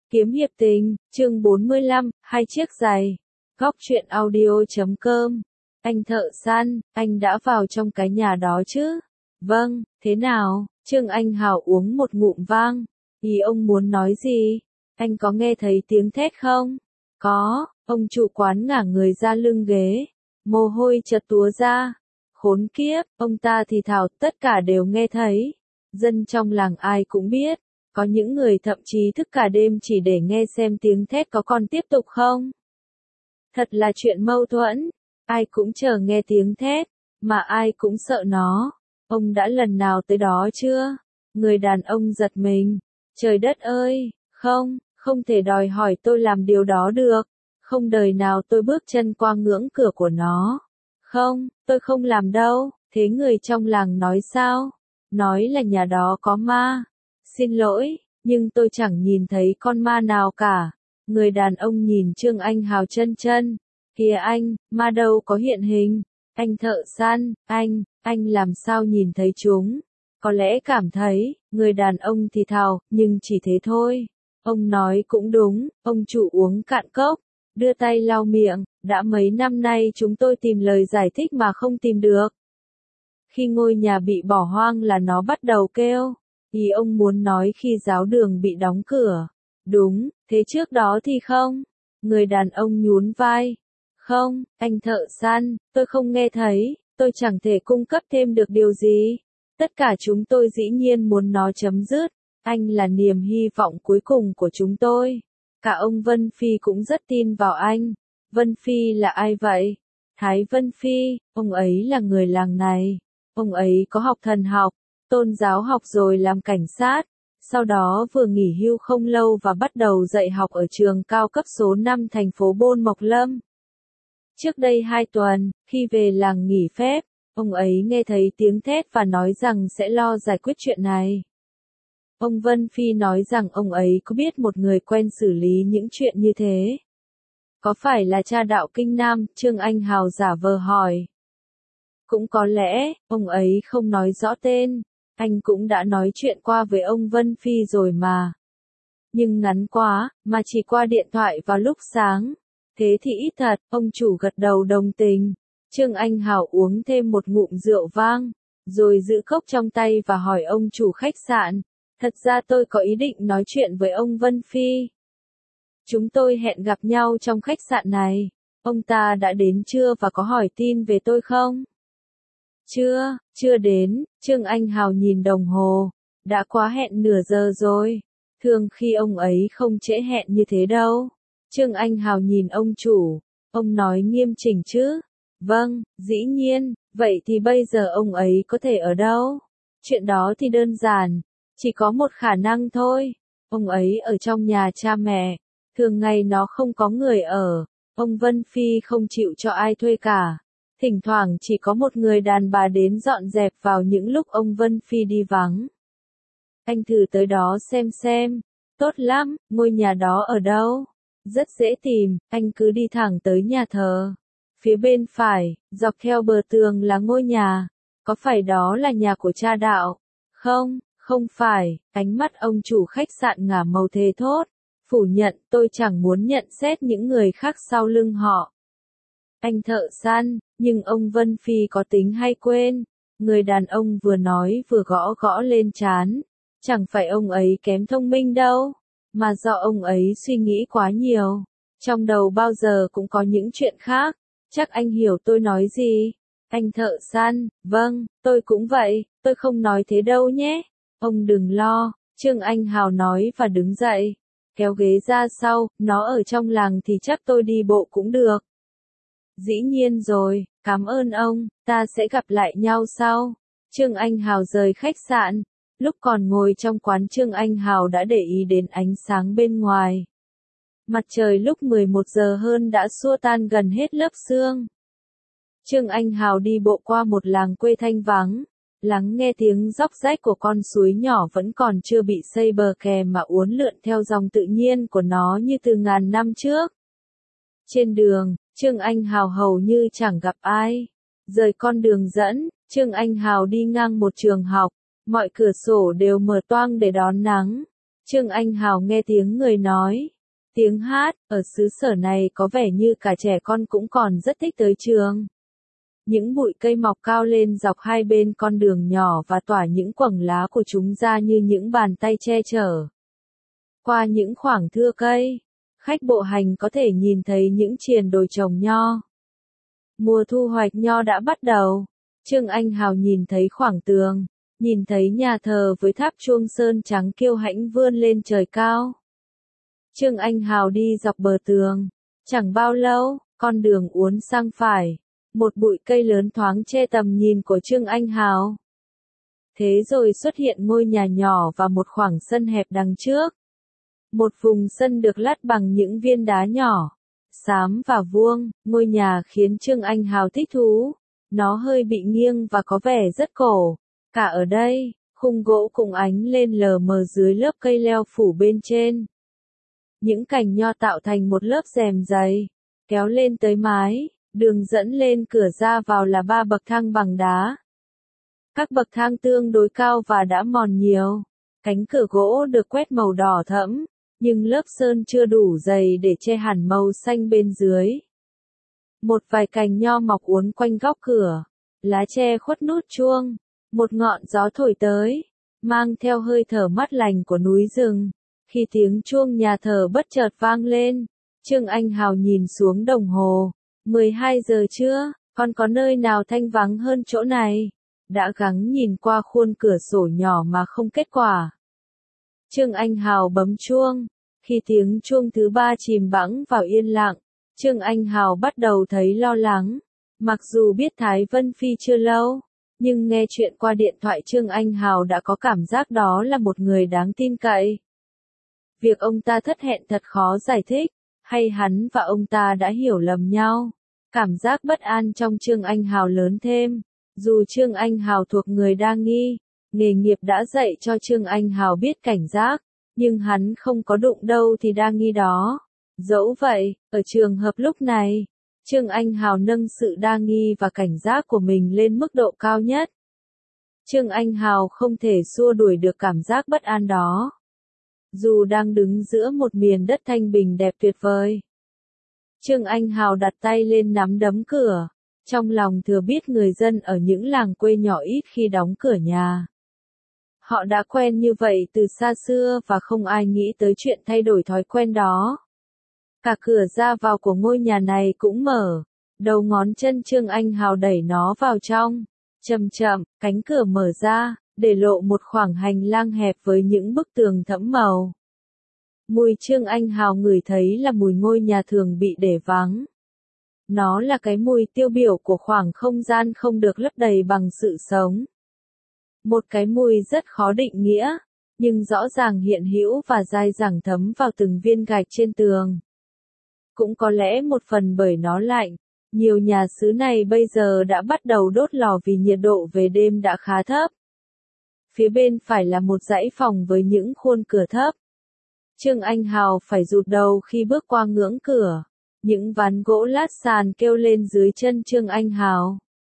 Kiếm hiệp tình, chương 45, hai chiếc giày. Góc truyện audio.com. Anh thợ săn, anh đã vào trong cái nhà đó chứ? Vâng, thế nào? Trương Anh Hào uống một ngụm vang. Ý ông muốn nói gì? Anh có nghe thấy tiếng thét không? Có, ông chủ quán ngả người ra lưng ghế. Mồ hôi chật túa ra. Khốn kiếp, ông ta thì thào, tất cả đều nghe thấy. Dân trong làng ai cũng biết. Có những người thậm chí thức cả đêm chỉ để nghe xem tiếng thét có còn tiếp tục không. Thật là chuyện mâu thuẫn. Ai cũng chờ nghe tiếng thét, mà ai cũng sợ nó. Ông đã lần nào tới đó chưa? Người đàn ông giật mình. Trời đất ơi, không thể đòi hỏi tôi làm điều đó được. Không đời nào tôi bước chân qua ngưỡng cửa của nó. Không, tôi không làm đâu. Thế người trong làng nói sao? Nói là nhà đó có ma. Xin lỗi, nhưng tôi chẳng nhìn thấy con ma nào cả. Người đàn ông nhìn Trương Anh Hào chân chân. Kìa anh, ma đâu có hiện hình. Anh thợ săn, anh làm sao nhìn thấy chúng? Có lẽ cảm thấy, người đàn ông thì thào, nhưng chỉ thế thôi. Ông nói cũng đúng, ông chủ uống cạn cốc, đưa tay lau miệng, đã mấy năm nay chúng tôi tìm lời giải thích mà không tìm được. Khi ngôi nhà bị bỏ hoang là nó bắt đầu kêu. Ý ông muốn nói khi giáo đường bị đóng cửa. Đúng, thế trước đó thì không. Người đàn ông nhún vai. Không, anh thợ săn, tôi không nghe thấy, tôi chẳng thể cung cấp thêm được điều gì. Tất cả chúng tôi dĩ nhiên muốn nó chấm dứt. Anh là niềm hy vọng cuối cùng của chúng tôi. Cả ông Vân Phi cũng rất tin vào anh. Vân Phi là ai vậy? Thái Vân Phi, ông ấy là người làng này. Ông ấy có học thần học, tôn giáo học rồi làm cảnh sát, sau đó vừa nghỉ hưu không lâu và bắt đầu dạy học ở trường cao cấp số 5 thành phố Bôn Mộc Lâm. Trước đây 2 tuần, khi về làng nghỉ phép, ông ấy nghe thấy tiếng thét và nói rằng sẽ lo giải quyết chuyện này. Ông Vân Phi nói rằng ông ấy có biết một người quen xử lý những chuyện như thế. Có phải là cha đạo Kinh Nam? Trương Anh Hào giả vờ hỏi. Cũng có lẽ, ông ấy không nói rõ tên. Anh cũng đã nói chuyện qua với ông Vân Phi rồi mà. Nhưng ngắn quá, mà chỉ qua điện thoại vào lúc sáng. Thế thì ít thật, ông chủ gật đầu đồng tình. Trương Anh Hào uống thêm một ngụm rượu vang, rồi giữ cốc trong tay và hỏi ông chủ khách sạn. Thật ra tôi có ý định nói chuyện với ông Vân Phi. Chúng tôi hẹn gặp nhau trong khách sạn này. Ông ta đã đến chưa và có hỏi tin về tôi không? Chưa đến. Trương Anh Hào nhìn đồng hồ. Đã quá hẹn nửa giờ rồi. Thường khi ông ấy không trễ hẹn như thế đâu. Trương Anh Hào nhìn ông chủ. Ông nói nghiêm chỉnh chứ? Vâng, dĩ nhiên. Vậy thì bây giờ ông ấy có thể ở đâu? Chuyện đó thì đơn giản. Chỉ có một khả năng thôi. Ông ấy ở trong nhà cha mẹ. Thường ngày nó không có người ở. Ông Vân Phi không chịu cho ai thuê cả. Thỉnh thoảng chỉ có một người đàn bà đến dọn dẹp vào những lúc ông Vân Phi đi vắng. Anh thử tới đó xem. Tốt lắm, ngôi nhà đó ở đâu? Rất dễ tìm, anh cứ đi thẳng tới nhà thờ. Phía bên phải, dọc theo bờ tường là ngôi nhà. Có phải đó là nhà của cha đạo? Không phải, ánh mắt ông chủ khách sạn ngả màu thề thốt. Phủ nhận, tôi chẳng muốn nhận xét những người khác sau lưng họ. Anh thợ săn, nhưng ông Vân Phi có tính hay quên. Người đàn ông vừa nói vừa gõ lên trán. Chẳng phải ông ấy kém thông minh đâu, mà do ông ấy suy nghĩ quá nhiều. Trong đầu bao giờ cũng có những chuyện khác. Chắc anh hiểu tôi nói gì. Anh thợ săn, vâng, tôi cũng vậy, tôi không nói thế đâu nhé. Ông đừng lo, Trương Anh Hào nói và đứng dậy. Kéo ghế ra sau, nó ở trong làng thì chắc tôi đi bộ cũng được. Dĩ nhiên rồi, cảm ơn ông, ta sẽ gặp lại nhau sau. Trương Anh Hào rời khách sạn. Lúc còn ngồi trong quán Trương Anh Hào đã để ý đến ánh sáng bên ngoài. Mặt trời lúc 11 giờ hơn đã xua tan gần hết lớp sương. Trương Anh Hào đi bộ qua một làng quê thanh vắng, lắng nghe tiếng róc rách của con suối nhỏ vẫn còn chưa bị xây bờ kè mà uốn lượn theo dòng tự nhiên của nó như từ ngàn năm trước. Trên đường, Trương Anh Hào hầu như chẳng gặp ai. Rời con đường dẫn, Trương Anh Hào đi ngang một trường học. Mọi cửa sổ đều mở toang để đón nắng. Trương Anh Hào nghe tiếng người nói, tiếng hát, ở xứ sở này có vẻ như cả trẻ con cũng còn rất thích tới trường. Những bụi cây mọc cao lên dọc hai bên con đường nhỏ và tỏa những quầng lá của chúng ra như những bàn tay che chở. Qua những khoảng thưa cây, khách bộ hành có thể nhìn thấy những triền đồi trồng nho. Mùa thu hoạch nho đã bắt đầu. Trương Anh Hào nhìn thấy khoảng tường, nhìn thấy nhà thờ với tháp chuông sơn trắng kiêu hãnh vươn lên trời cao. Trương Anh Hào đi dọc bờ tường. Chẳng bao lâu, con đường uốn sang phải. Một bụi cây lớn thoáng che tầm nhìn của Trương Anh Hào. Thế rồi xuất hiện ngôi nhà nhỏ và một khoảng sân hẹp đằng trước. Một vùng sân được lát bằng những viên đá nhỏ, xám và vuông, ngôi nhà khiến Trương Anh Hào thích thú. Nó hơi bị nghiêng và có vẻ rất cổ. Cả ở đây, khung gỗ cũng ánh lên lờ mờ dưới lớp cây leo phủ bên trên. Những cành nho tạo thành một lớp rèm dày, kéo lên tới mái, đường dẫn lên cửa ra vào là 3 bậc thang bằng đá. Các bậc thang tương đối cao và đã mòn nhiều. Cánh cửa gỗ được quét màu đỏ thẫm, nhưng lớp sơn chưa đủ dày để che hẳn màu xanh bên dưới. Một vài cành nho mọc uốn quanh góc cửa, lá che khuất nút chuông, một ngọn gió thổi tới, mang theo hơi thở mát lành của núi rừng. Khi tiếng chuông nhà thờ bất chợt vang lên, Trương Anh Hào nhìn xuống đồng hồ, 12 giờ trưa, còn có nơi nào thanh vắng hơn chỗ này? Đã gắng nhìn qua khuôn cửa sổ nhỏ mà không kết quả. Trương Anh Hào bấm chuông, khi tiếng chuông thứ 3 chìm bẵng vào yên lặng, Trương Anh Hào bắt đầu thấy lo lắng. Mặc dù biết Thái Vân Phi chưa lâu, nhưng nghe chuyện qua điện thoại Trương Anh Hào đã có cảm giác đó là một người đáng tin cậy. Việc ông ta thất hẹn thật khó giải thích, hay hắn và ông ta đã hiểu lầm nhau. Cảm giác bất an trong Trương Anh Hào lớn thêm. Dù Trương Anh Hào thuộc người đa nghi, nghề nghiệp đã dạy cho Trương Anh Hào biết cảnh giác, nhưng hắn không có đụng đâu thì đa nghi đó. Dẫu vậy, ở trường hợp lúc này, Trương Anh Hào nâng sự đa nghi và cảnh giác của mình lên mức độ cao nhất. Trương Anh Hào không thể xua đuổi được cảm giác bất an đó. Dù đang đứng giữa một miền đất thanh bình đẹp tuyệt vời, Trương Anh Hào đặt tay lên nắm đấm cửa, trong lòng thừa biết người dân ở những làng quê nhỏ ít khi đóng cửa nhà. Họ đã quen như vậy từ xa xưa và không ai nghĩ tới chuyện thay đổi thói quen đó. Cả cửa ra vào của ngôi nhà này cũng mở, đầu ngón chân Trương Anh Hào đẩy nó vào trong. Chậm chậm, cánh cửa mở ra, để lộ một khoảng hành lang hẹp với những bức tường thẫm màu. Mùi Trương Anh Hào ngửi thấy là mùi ngôi nhà thường bị để vắng. Nó là cái mùi tiêu biểu của khoảng không gian không được lấp đầy bằng sự sống. Một cái mùi rất khó định nghĩa, nhưng rõ ràng hiện hữu và dai dẳng thấm vào từng viên gạch trên tường. Cũng có lẽ một phần bởi nó lạnh, nhiều nhà xứ này bây giờ đã bắt đầu đốt lò vì nhiệt độ về đêm đã khá thấp. Phía bên phải là một dãy phòng với những khuôn cửa thấp. Trương Anh Hào phải rụt đầu khi bước qua ngưỡng cửa. Những ván gỗ lát sàn kêu lên dưới chân Trương Anh Hào.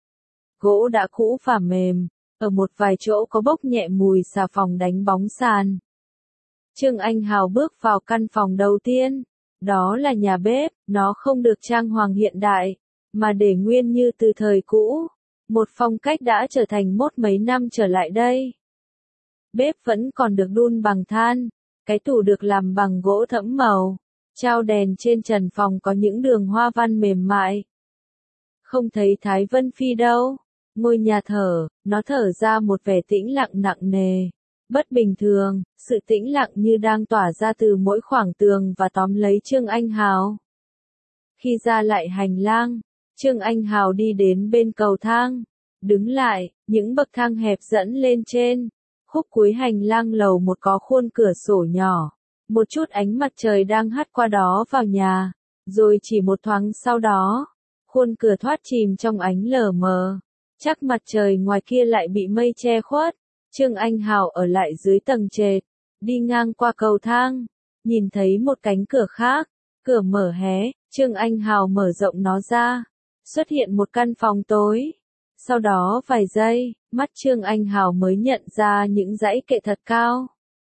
Gỗ đã cũ và mềm, ở một vài chỗ có bốc nhẹ mùi xà phòng đánh bóng sàn. Trương Anh Hào bước vào căn phòng đầu tiên. Đó là nhà bếp, nó không được trang hoàng hiện đại, mà để nguyên như từ thời cũ. Một phong cách đã trở thành mốt mấy năm trở lại đây. Bếp vẫn còn được đun bằng than, cái tủ được làm bằng gỗ thẫm màu. Trao đèn trên trần phòng có những đường hoa văn mềm mại. Không thấy Thái Vân Phi đâu. Ngôi nhà thờ, nó thở ra một vẻ tĩnh lặng nặng nề. Bất bình thường, sự tĩnh lặng như đang tỏa ra từ mỗi khoảng tường và tóm lấy Trương Anh Hào. Khi ra lại hành lang, Trương Anh Hào đi đến bên cầu thang. Đứng lại, những bậc thang hẹp dẫn lên trên. Khúc cuối hành lang lầu một có khuôn cửa sổ nhỏ. Một chút ánh mặt trời đang hắt qua đó vào nhà, rồi chỉ một thoáng sau đó, khuôn cửa thoát chìm trong ánh lờ mờ. Chắc mặt trời ngoài kia lại bị mây che khuất. Trương Anh Hào ở lại dưới tầng trệt, đi ngang qua cầu thang, nhìn thấy một cánh cửa khác, cửa mở hé, Trương Anh Hào mở rộng nó ra, xuất hiện một căn phòng tối. Sau đó vài giây, mắt Trương Anh Hào mới nhận ra những dãy kệ thật cao.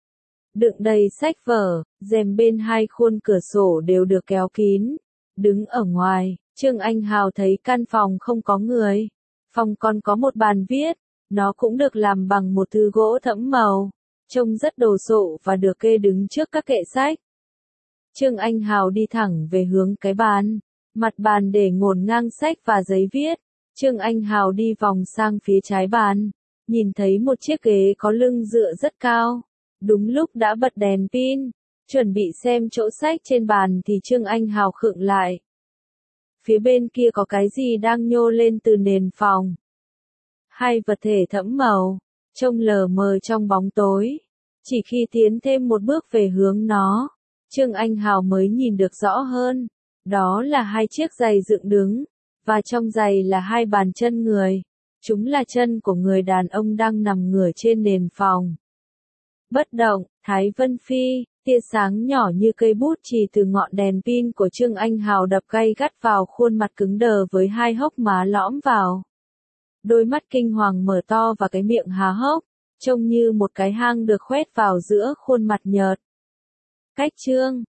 đựng đầy sách vở, rèm bên hai khuôn cửa sổ đều được kéo kín. Đứng ở ngoài, Trương Anh Hào thấy căn phòng không có người. Phòng còn có một bàn viết, nó cũng được làm bằng một thứ gỗ thẫm màu, trông rất đồ sộ và được kê đứng trước các kệ sách. Trương Anh Hào đi thẳng về hướng cái bàn, mặt bàn để ngổn ngang sách và giấy viết. Trương Anh Hào đi vòng sang phía trái bàn, nhìn thấy một chiếc ghế có lưng dựa rất cao. Đúng lúc đã bật đèn pin, chuẩn bị xem chỗ sách trên bàn thì Trương Anh Hào khựng lại. Phía bên kia có cái gì đang nhô lên từ nền phòng. Hai vật thể thẫm màu, trông lờ mờ trong bóng tối. Chỉ khi tiến thêm một bước về hướng nó, Trương Anh Hào mới nhìn được rõ hơn. Đó là hai chiếc giày dựng đứng, và trong giày là hai bàn chân người. Chúng là chân của người đàn ông đang nằm ngửa trên nền phòng. Bất động, Thái Vân Phi, tia sáng nhỏ như cây bút chì từ ngọn đèn pin của Trương Anh Hào đập gay gắt vào khuôn mặt cứng đờ với hai hốc má lõm vào. Đôi mắt kinh hoàng mở to và cái miệng há hốc, trông như một cái hang được khoét vào giữa khuôn mặt nhợt. Cách Trương